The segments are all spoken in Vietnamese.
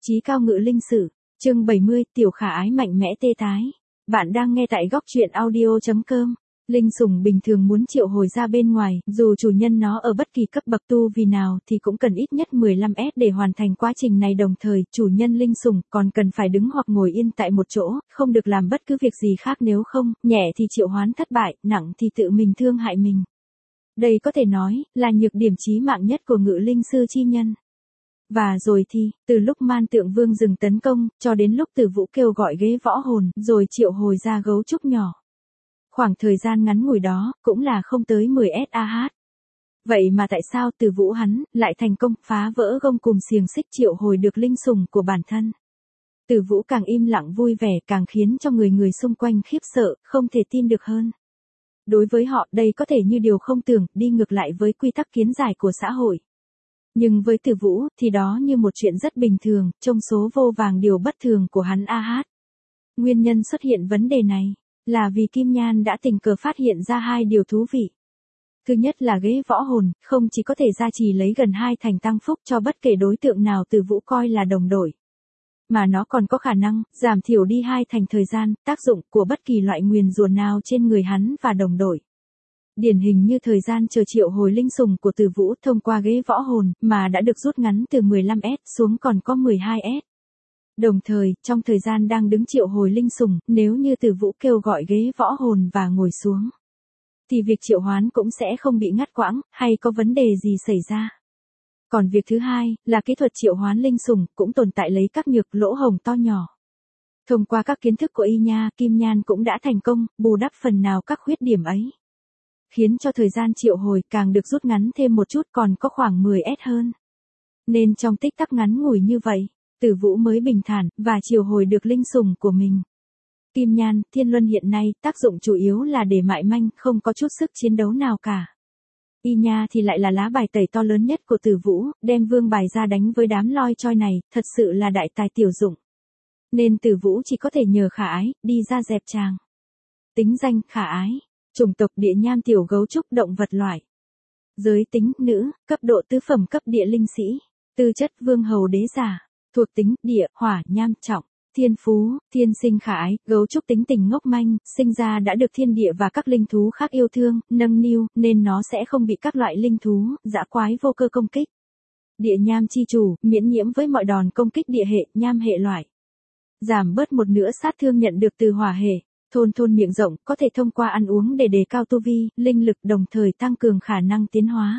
Chí cao ngự linh sử, chương 70, tiểu khả ái mạnh mẽ tê tái. Bạn đang nghe tại góc truyện audio.com. Linh sủng bình thường muốn triệu hồi ra bên ngoài, dù chủ nhân nó ở bất kỳ cấp bậc tu vì nào thì cũng cần ít nhất 15S để hoàn thành quá trình này, đồng thời chủ nhân linh sủng còn cần phải đứng hoặc ngồi yên tại một chỗ, không được làm bất cứ việc gì khác, nếu không, nhẹ thì triệu hoán thất bại, nặng thì tự mình thương hại mình. Đây có thể nói là nhược điểm chí mạng nhất của ngự linh sư chi nhân. Và rồi thì, từ lúc Man Tượng Vương dừng tấn công, cho đến lúc Tử Vũ kêu gọi ghế võ hồn, rồi triệu hồi ra gấu trúc nhỏ. Khoảng thời gian ngắn ngủi đó, cũng là không tới 10 SAH. Vậy mà tại sao Tử Vũ hắn lại thành công phá vỡ gông cùm xiềng xích triệu hồi được linh sủng của bản thân? Tử Vũ càng im lặng vui vẻ càng khiến cho người xung quanh khiếp sợ, không thể tin được hơn. Đối với họ, đây có thể như điều không tưởng, đi ngược lại với quy tắc kiến giải của xã hội. Nhưng với Tử Vũ, thì đó như một chuyện rất bình thường, trong số vô vàng điều bất thường của hắn AH. Nguyên nhân xuất hiện vấn đề này, là vì Kim Nhan đã tình cờ phát hiện ra hai điều thú vị. Thứ nhất là ghế võ hồn, không chỉ có thể gia trì lấy gần 2 thành tăng phúc cho bất kể đối tượng nào Tử Vũ coi là đồng đội, mà nó còn có khả năng giảm thiểu đi 2 thành thời gian, tác dụng của bất kỳ loại nguyền rủa nào trên người hắn và đồng đội. Điển hình như thời gian chờ triệu hồi linh sủng của Tử Vũ thông qua ghế võ hồn mà đã được rút ngắn từ 15S xuống còn có 12S. Đồng thời, trong thời gian đang đứng triệu hồi linh sủng, nếu như Tử Vũ kêu gọi ghế võ hồn và ngồi xuống, thì việc triệu hoán cũng sẽ không bị ngắt quãng, hay có vấn đề gì xảy ra. Còn việc thứ hai, là kỹ thuật triệu hoán linh sủng cũng tồn tại lấy các nhược lỗ hổng to nhỏ. Thông qua các kiến thức của Y Nha, Kim Nhan cũng đã thành công bù đắp phần nào các khuyết điểm ấy, khiến cho thời gian triệu hồi càng được rút ngắn thêm một chút, còn có khoảng 10S hơn. Nên trong tích tắc ngắn ngủi như vậy, Tử Vũ mới bình thản và triệu hồi được linh sủng của mình. Kim Nhan, Thiên Luân hiện nay tác dụng chủ yếu là để mại manh, không có chút sức chiến đấu nào cả. Y Nha thì lại là lá bài tẩy to lớn nhất của Tử Vũ, đem vương bài ra đánh với đám loi choi này, thật sự là đại tài tiểu dụng. Nên Tử Vũ chỉ có thể nhờ khả ái, đi ra dẹp tràng. Tính danh, khả ái. Chủng tộc địa nham tiểu gấu trúc, động vật loại. Giới tính, nữ, cấp độ tứ phẩm cấp địa linh sĩ. Tư chất, vương hầu đế giả. Thuộc tính, địa, hỏa, nham, trọng. Thiên phú, thiên sinh khả ái, gấu trúc tính tình ngốc manh, sinh ra đã được thiên địa và các linh thú khác yêu thương, nâng niu, nên nó sẽ không bị các loại linh thú, dã quái vô cơ công kích. Địa nham chi chủ, miễn nhiễm với mọi đòn công kích địa hệ, nham hệ loại. Giảm bớt một nửa sát thương nhận được từ hỏa hệ. Thôn miệng rộng, có thể thông qua ăn uống để đề cao tu vi, linh lực, đồng thời tăng cường khả năng tiến hóa.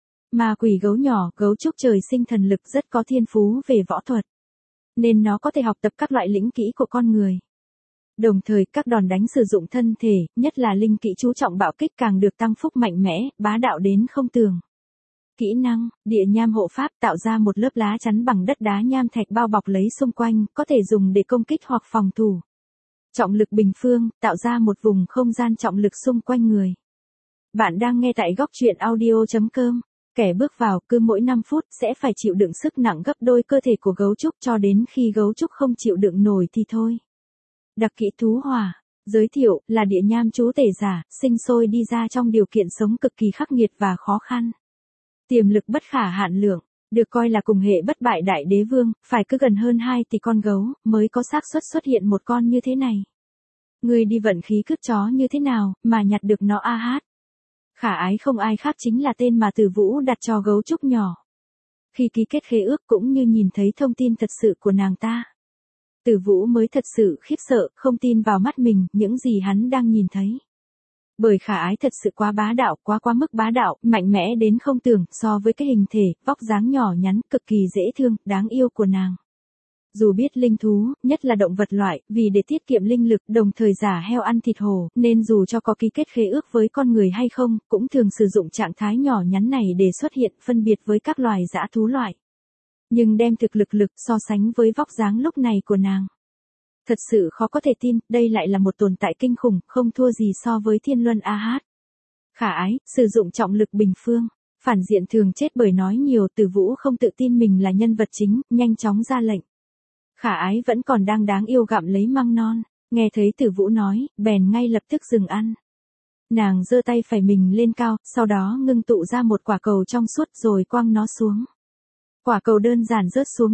Ma quỷ gấu nhỏ, gấu trúc trời sinh thần lực, rất có thiên phú về võ thuật, nên nó có thể học tập các loại lĩnh kỹ của con người. Đồng thời, các đòn đánh sử dụng thân thể, nhất là linh kỹ chú trọng bạo kích càng được tăng phúc mạnh mẽ, bá đạo đến không tưởng. Kỹ năng, địa nham hộ pháp, tạo ra một lớp lá chắn bằng đất đá nham thạch bao bọc lấy xung quanh, có thể dùng để công kích hoặc phòng thủ. Trọng lực bình phương, tạo ra một vùng không gian trọng lực xung quanh người. Bạn đang nghe tại góc truyện audio.com. Kẻ bước vào cứ mỗi 5 phút sẽ phải chịu đựng sức nặng gấp đôi cơ thể của gấu trúc cho đến khi gấu trúc không chịu đựng nổi thì thôi. Đặc kỹ thú hỏa. Giới thiệu là địa nham chúa tể giả, sinh sôi đi ra trong điều kiện sống cực kỳ khắc nghiệt và khó khăn. Tiềm lực bất khả hạn lượng. Được coi là cùng hệ bất bại đại đế vương, phải cứ gần hơn 2 tỷ con gấu, mới có xác suất xuất hiện một con như thế này. Người đi vận khí cướp chó như thế nào, mà nhặt được nó AH. Khả ái không ai khác chính là tên mà Tử Vũ đặt cho gấu trúc nhỏ. Khi ký kết khế ước cũng như nhìn thấy thông tin thật sự của nàng ta, Tử Vũ mới thật sự khiếp sợ, không tin vào mắt mình, những gì hắn đang nhìn thấy. Bởi khả ái thật sự quá bá đạo, quá mức bá đạo, mạnh mẽ đến không tưởng, so với cái hình thể, vóc dáng nhỏ nhắn, cực kỳ dễ thương, đáng yêu của nàng. Dù biết linh thú, nhất là động vật loại, vì để tiết kiệm linh lực, đồng thời giả heo ăn thịt hổ, nên dù cho có ký kết khế ước với con người hay không, cũng thường sử dụng trạng thái nhỏ nhắn này để xuất hiện, phân biệt với các loài dã thú loại. Nhưng đem thực lực so sánh với vóc dáng lúc này của nàng, thật sự khó có thể tin, đây lại là một tồn tại kinh khủng, không thua gì so với Thiên Luân AH. Khả ái, sử dụng trọng lực bình phương. Phản diện thường chết bởi nói nhiều, Tử Vũ không tự tin mình là nhân vật chính, nhanh chóng ra lệnh. Khả ái vẫn còn đang đáng yêu gặm lấy măng non, nghe thấy Tử Vũ nói, bèn ngay lập tức dừng ăn. Nàng giơ tay phải mình lên cao, sau đó ngưng tụ ra một quả cầu trong suốt rồi quăng nó xuống. Quả cầu đơn giản rớt xuống đất,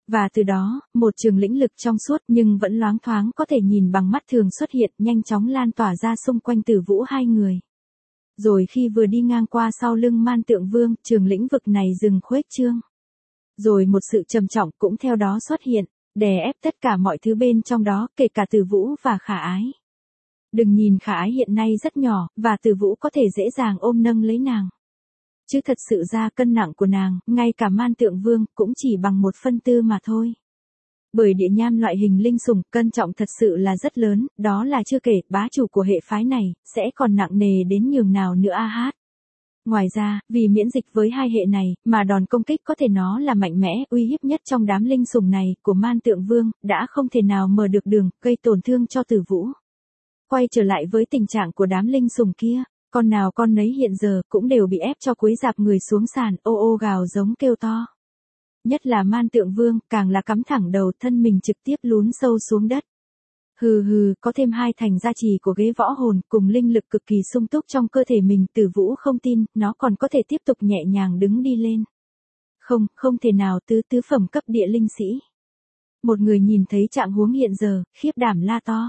Và từ đó, một trường lĩnh lực trong suốt nhưng vẫn loáng thoáng có thể nhìn bằng mắt thường xuất hiện, nhanh chóng lan tỏa ra xung quanh Tử Vũ hai người. Rồi khi vừa đi ngang qua sau lưng Man Tượng Vương, trường lĩnh vực này dừng khuếch trương. Rồi một sự trầm trọng cũng theo đó xuất hiện, đè ép tất cả mọi thứ bên trong đó, kể cả Tử Vũ và Khả Ái. Đừng nhìn Khả Ái hiện nay rất nhỏ, và Tử Vũ có thể dễ dàng ôm nâng lấy nàng. Chứ thật sự ra cân nặng của nàng, ngay cả Man Tượng Vương, cũng chỉ bằng 1/4 mà thôi. Bởi địa nham loại hình linh sủng, cân trọng thật sự là rất lớn, đó là chưa kể, bá chủ của hệ phái này, sẽ còn nặng nề đến nhường nào nữa a hát. Ngoài ra, vì miễn dịch với hai hệ này, mà đòn công kích có thể nó là mạnh mẽ, uy hiếp nhất trong đám linh sủng này, của Man Tượng Vương, đã không thể nào mở được đường, gây tổn thương cho Tử Vũ. Quay trở lại với tình trạng của đám linh sủng kia, con nào con nấy hiện giờ, cũng đều bị ép cho cúi rạp người xuống sàn, ô ô gào giống kêu to. Nhất là Man Tượng Vương, càng là cắm thẳng đầu, thân mình trực tiếp lún sâu xuống đất. Hừ hừ, có thêm 2 thành gia trì của ghế võ hồn, cùng linh lực cực kỳ sung túc trong cơ thể mình, Tử Vũ không tin, nó còn có thể tiếp tục nhẹ nhàng đứng đi lên. Không thể nào, tứ phẩm cấp địa linh sĩ. Một người nhìn thấy trạng huống hiện giờ, khiếp đảm la to.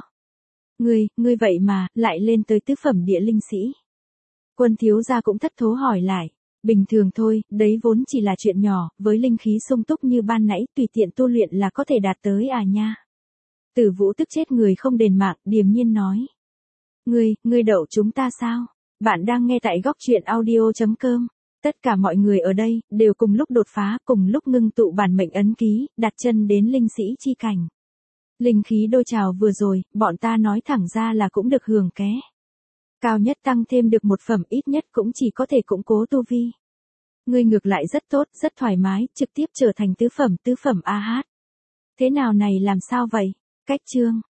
Ngươi vậy mà, lại lên tới tứ phẩm địa linh sĩ. Quân thiếu gia cũng thất thố hỏi lại. Bình thường thôi, đấy vốn chỉ là chuyện nhỏ, với linh khí sung túc như ban nãy, tùy tiện tu luyện là có thể đạt tới à nha. Tử Vũ tức chết người không đền mạng, điềm nhiên nói. Ngươi đậu chúng ta sao? Bạn đang nghe tại góc truyện audio.com. Tất cả mọi người ở đây, đều cùng lúc đột phá, cùng lúc ngưng tụ bản mệnh ấn ký, đặt chân đến linh sĩ chi cảnh. Linh khí đôi trào vừa rồi, bọn ta nói thẳng ra là cũng được hưởng ké. Cao nhất tăng thêm được 1 phẩm, ít nhất cũng chỉ có thể củng cố tu vi. Ngươi ngược lại rất tốt, rất thoải mái, trực tiếp trở thành tứ phẩm AH. Thế nào này làm sao vậy? Cách chương.